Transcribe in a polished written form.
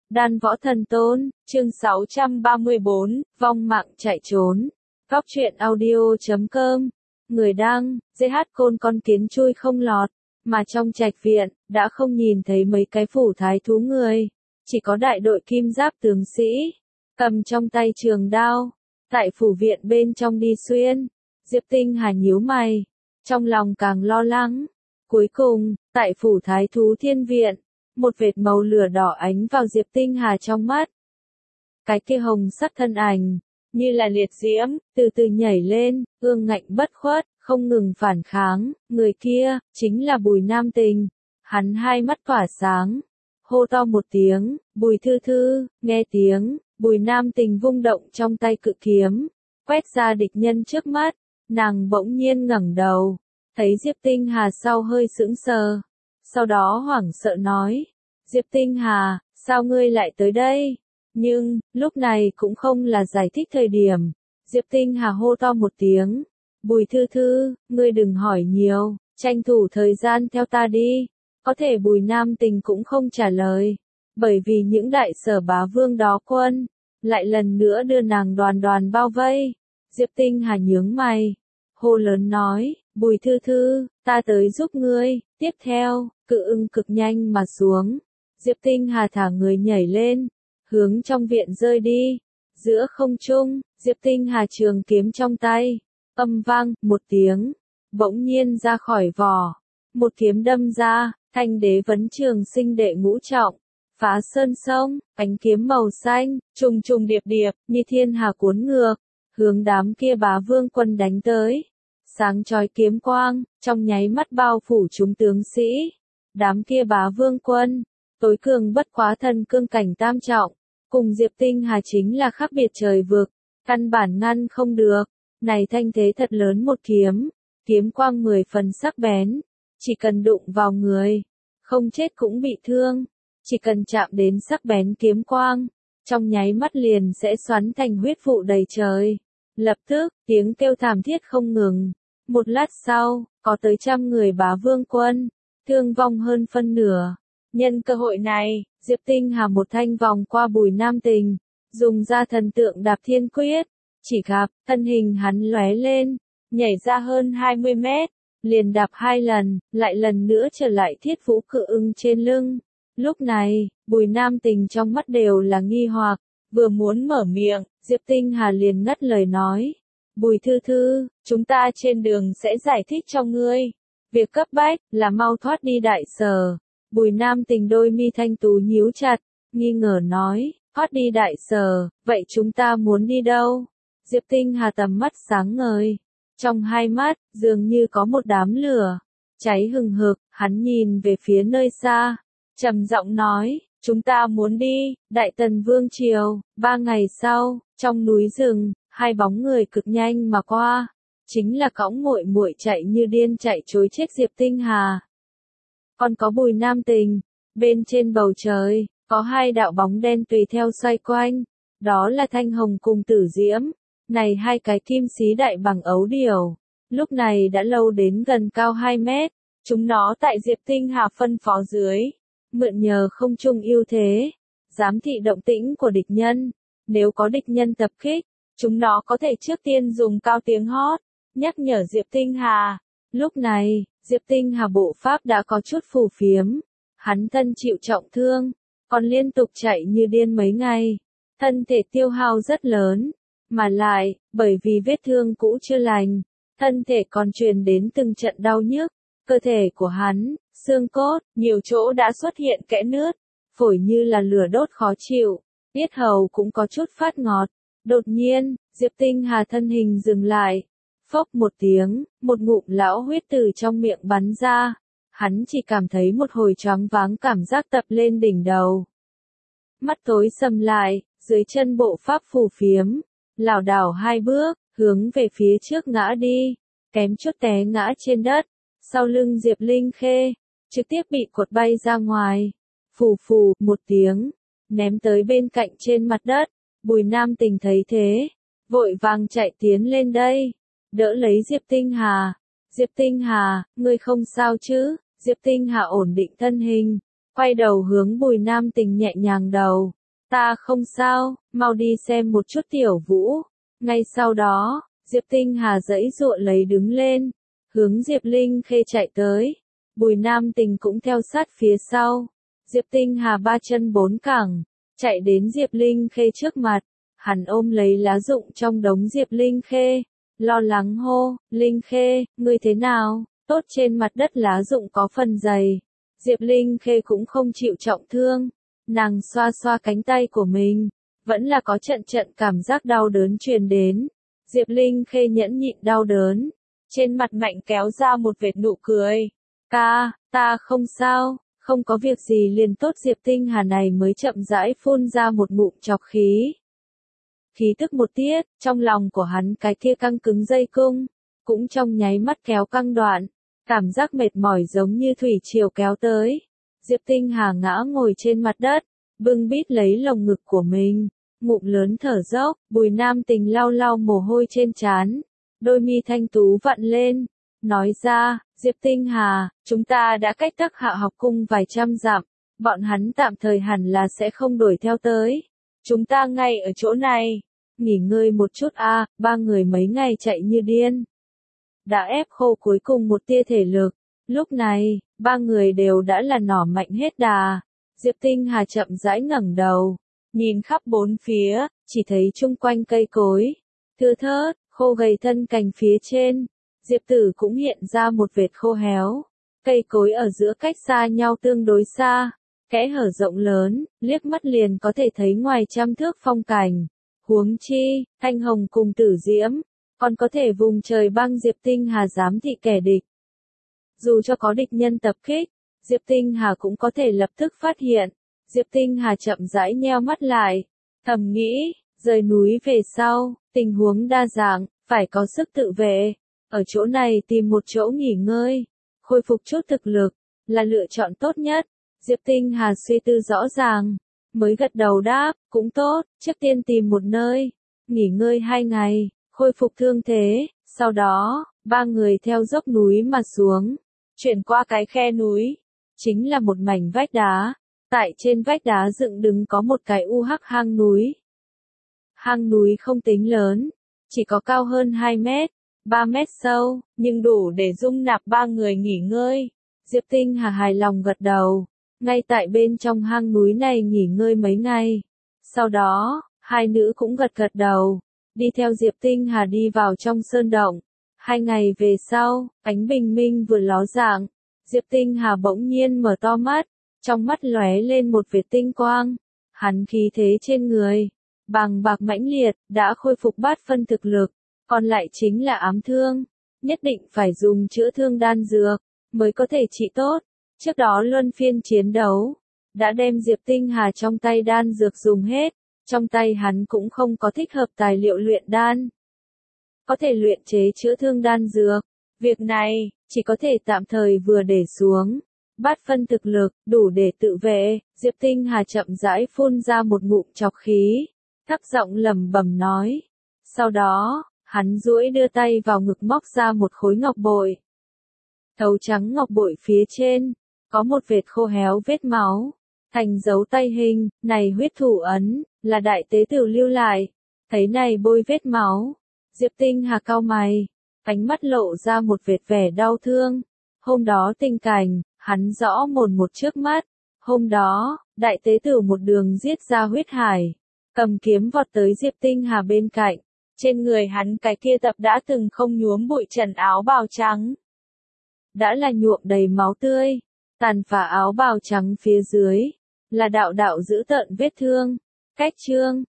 Đan Võ Thần Tôn, chương 634, vong mạng chạy trốn. Góc truyện audio.com. Người đăng, DH Côn con kiến chui không lọt, mà trong trạch viện, đã không nhìn thấy mấy cái phủ thái thú người. Chỉ có đại đội kim giáp tướng sĩ, cầm trong tay trường đao, tại phủ viện bên trong đi xuyên. Diệp Tinh Hà nhíu mày, trong lòng càng lo lắng. Cuối cùng, tại phủ thái thú thiên viện, một vệt màu lửa đỏ ánh vào Diệp Tinh Hà trong mắt. Cái kia hồng sắc thân ảnh, như là liệt diễm, từ từ nhảy lên, ương ngạnh bất khuất, không ngừng phản kháng. Người kia, chính là Bùi Nam Tình. Hắn hai mắt tỏa sáng, hô to một tiếng, Bùi Thư Thư. Nghe tiếng, Bùi Nam Tình vung động trong tay cự kiếm, quét ra địch nhân trước mắt. Nàng bỗng nhiên ngẩng đầu, thấy Diệp Tinh Hà sau hơi sững sờ. Sau đó hoảng sợ nói, Diệp Tinh Hà, sao ngươi lại tới đây? Nhưng, lúc này cũng không là giải thích thời điểm. Diệp Tinh Hà hô to một tiếng, Bùi Thư Thư, ngươi đừng hỏi nhiều, tranh thủ thời gian theo ta đi. Có thể Bùi Nam Tình cũng không trả lời, bởi vì những đại sở bá vương đó quân, lại lần nữa đưa nàng đoàn đoàn bao vây. Diệp Tinh Hà nhướng mày, hô lớn nói, Bùi Thư Thư, ta tới giúp ngươi. Tiếp theo, cự ưng cực nhanh mà xuống. Diệp Tinh Hà thả người nhảy lên, hướng trong viện rơi đi. Giữa không trung, Diệp Tinh Hà trường kiếm trong tay, âm vang một tiếng, bỗng nhiên ra khỏi vỏ. Một kiếm đâm ra, Thanh Đế Vấn Trường Sinh đệ ngũ trọng, phá sơn sông. Ánh kiếm màu xanh, trùng trùng điệp điệp, như thiên hà cuốn ngược, hướng đám kia bá vương quân đánh tới. Sáng chói kiếm quang, trong nháy mắt bao phủ chúng tướng sĩ. Đám kia bá vương quân, tối cường bất quá thần cương cảnh tam trọng, cùng Diệp Tinh Hà chính là khác biệt trời vực, căn bản ngăn không được. Này thanh thế thật lớn một kiếm, kiếm quang 10 phần sắc bén, chỉ cần đụng vào người, không chết cũng bị thương, chỉ cần chạm đến sắc bén kiếm quang, trong nháy mắt liền sẽ xoắn thành huyết vụ đầy trời. Lập tức, tiếng kêu thảm thiết không ngừng. Một lát sau, có tới 100 người bá vương quân, thương vong hơn phân nửa. Nhân cơ hội này, Diệp Tinh Hà một thanh vòng qua Bùi Nam Tình, dùng ra thần tượng đạp thiên quyết. Chỉ gặp, thân hình hắn lóe lên, nhảy ra hơn 20 mét, liền đạp 2 lần, lại lần nữa trở lại thiết vũ cự ưng trên lưng. Lúc này, Bùi Nam Tình trong mắt đều là nghi hoặc, vừa muốn mở miệng, Diệp Tinh Hà liền ngắt lời nói. Bùi Thư Thư, chúng ta trên đường sẽ giải thích cho ngươi. Việc cấp bách là mau thoát đi đại sở. Bùi Nam Tình đôi mi thanh tú nhíu chặt, nghi ngờ nói, thoát đi đại sở, vậy chúng ta muốn đi đâu? Diệp Tinh Hà tầm mắt sáng ngời, trong hai mắt, dường như có một đám lửa, cháy hừng hực. Hắn nhìn về phía nơi xa, trầm giọng nói, chúng ta muốn đi, Đại Tần Vương Triều. 3 ngày sau, trong núi rừng, hai bóng người cực nhanh mà qua, chính là cõng muội muội chạy như điên chạy trối chết Diệp Tinh Hà. Còn có Bùi Nam Tình, bên trên bầu trời, có hai đạo bóng đen tùy theo xoay quanh, đó là Thanh Hồng cùng Tử Diễm. Này hai cái kim xí đại bằng ấu điểu, lúc này đã lâu đến gần cao 2 mét, chúng nó tại Diệp Tinh Hà phân phó dưới, mượn nhờ không trung ưu thế, giám thị động tĩnh của địch nhân. Nếu có địch nhân tập kích, chúng nó có thể trước tiên dùng cao tiếng hót, nhắc nhở Diệp Tinh Hà. Lúc này, Diệp Tinh Hà bộ pháp đã có chút phù phiếm, hắn thân chịu trọng thương, còn liên tục chạy như điên mấy ngày, thân thể tiêu hao rất lớn, mà lại, bởi vì vết thương cũ chưa lành, thân thể còn truyền đến từng trận đau nhức, cơ thể của hắn, xương cốt, nhiều chỗ đã xuất hiện kẽ nứt, phổi như là lửa đốt khó chịu, yết hầu cũng có chút phát ngọt. Đột nhiên, Diệp Tinh Hà thân hình dừng lại, phốc một tiếng, một ngụm lão huyết từ trong miệng bắn ra, hắn chỉ cảm thấy một hồi choáng váng cảm giác tập lên đỉnh đầu. Mắt tối sầm lại, dưới chân bộ pháp phù phiếm, lảo đảo 2 bước, hướng về phía trước ngã đi, kém chút té ngã trên đất, sau lưng Diệp Linh Khê, trực tiếp bị quật bay ra ngoài, phù phù một tiếng, ném tới bên cạnh trên mặt đất. Bùi Nam Tình thấy thế, vội vàng chạy tiến lên đây, đỡ lấy Diệp Tinh Hà. Diệp Tinh Hà, ngươi không sao chứ? Diệp Tinh Hà ổn định thân hình, quay đầu hướng Bùi Nam Tình nhẹ nhàng đầu, ta không sao, mau đi xem một chút Tiểu Vũ. Ngay sau đó, Diệp Tinh Hà giãy giụa lấy đứng lên, hướng Diệp Linh Khê chạy tới. Bùi Nam Tình cũng theo sát phía sau. Diệp Tinh Hà ba chân bốn cẳng, chạy đến Diệp Linh Khê trước mặt. Hắn ôm lấy lá rụng trong đống Diệp Linh Khê, lo lắng hô, Linh Khê, ngươi thế nào? Tốt, trên mặt đất lá rụng có phần dày. Diệp Linh Khê cũng không chịu trọng thương. Nàng xoa xoa cánh tay của mình, vẫn là có trận trận cảm giác đau đớn truyền đến. Diệp Linh Khê nhẫn nhịn đau đớn, trên mặt mạnh kéo ra một vệt nụ cười. Ca, ta không sao, không có việc gì liền tốt. Diệp Tinh Hà này mới chậm rãi phun ra một ngụm trọc khí. Khí tức một tiết, trong lòng của hắn cái kia căng cứng dây cung, cũng trong nháy mắt kéo căng đoạn, cảm giác mệt mỏi giống như thủy triều kéo tới. Diệp Tinh Hà ngã ngồi trên mặt đất, bưng bít lấy lồng ngực của mình, ngụm lớn thở dốc. Bùi Nam Tình lau lau mồ hôi trên trán, đôi mi thanh tú vặn lên, nói ra, Diệp Tinh Hà, chúng ta đã cách Tắc Hạ học cung vài trăm dặm, bọn hắn tạm thời hẳn là sẽ không đuổi theo tới. Chúng ta ngay ở chỗ này, nghỉ ngơi một chút a. Ba người mấy ngày chạy như điên, đã ép khô cuối cùng một tia thể lực. Lúc này, ba người đều đã là nỏ mạnh hết đà. Diệp Tinh Hà chậm rãi ngẩng đầu, nhìn khắp bốn phía, chỉ thấy chung quanh cây cối thưa thớt, khô gầy thân cành phía trên. Diệp Tử cũng hiện ra một vệt khô héo. Cây cối ở giữa cách xa nhau tương đối xa, kẽ hở rộng lớn, liếc mắt liền có thể thấy ngoài trăm thước phong cảnh. Huống chi, Thanh Hồng cùng Tử Diễm, còn có thể vùng trời băng. Diệp Tinh Hà giám thị kẻ địch. Dù cho có địch nhân tập kích, Diệp Tinh Hà cũng có thể lập tức phát hiện. Diệp Tinh Hà chậm rãi nheo mắt lại, thầm nghĩ, rời núi về sau, tình huống đa dạng, phải có sức tự vệ. Ở chỗ này tìm một chỗ nghỉ ngơi, khôi phục chút thực lực, là lựa chọn tốt nhất. Diệp Tinh Hà suy tư rõ ràng, mới gật đầu đáp, cũng tốt, trước tiên tìm một nơi, nghỉ ngơi 2 ngày, khôi phục thương thế. Sau đó, ba người theo dốc núi mà xuống, chuyển qua cái khe núi, chính là một mảnh vách đá. Tại trên vách đá dựng đứng có một cái hang núi. Hang núi không tính lớn, chỉ có cao hơn 2 mét, 3 mét sâu, nhưng đủ để dung nạp ba người nghỉ ngơi. Diệp Tinh Hà hài lòng gật đầu, ngay tại bên trong hang núi này nghỉ ngơi mấy ngày. Sau đó, hai nữ cũng gật gật đầu, đi theo Diệp Tinh Hà đi vào trong sơn động. 2 ngày về sau, ánh bình minh vừa ló dạng, Diệp Tinh Hà bỗng nhiên mở to mắt, trong mắt lóe lên một vệt tinh quang. Hắn khí thế trên người bàng bạc mãnh liệt, đã khôi phục bát phân thực lực, còn lại chính là ám thương, nhất định phải dùng chữa thương đan dược mới có thể trị tốt. Trước đó luân phiên chiến đấu, đã đem Diệp Tinh Hà trong tay đan dược dùng hết, trong tay hắn cũng không có thích hợp tài liệu luyện đan, có thể luyện chế chữa thương đan dược. Việc này, chỉ có thể tạm thời vừa để xuống. Bát phân thực lực, đủ để tự vệ. Diệp Tinh Hà chậm rãi phun ra một ngụm trọc khí, thấp giọng lẩm bẩm nói. Sau đó, hắn duỗi đưa tay vào ngực móc ra một khối ngọc bội. Thấu trắng ngọc bội phía trên, có một vệt khô héo vết máu, thành dấu tay hình. Này huyết thủ ấn, là đại tế tử lưu lại. Thấy này bôi vết máu, Diệp Tinh Hà cau mày, ánh mắt lộ ra một vệt vẻ đau thương. Hôm đó tình cảnh, hắn rõ mồn một trước mắt. Hôm đó, đại tế tử một đường giết ra huyết hải, cầm kiếm vọt tới Diệp Tinh Hà bên cạnh. Trên người hắn cái kia tập đã từng không nhuốm bụi trần áo bào trắng, đã là nhuộm đầy máu tươi. Tàn phá áo bào trắng phía dưới, là đạo đạo dữ tợn vết thương. Cách chương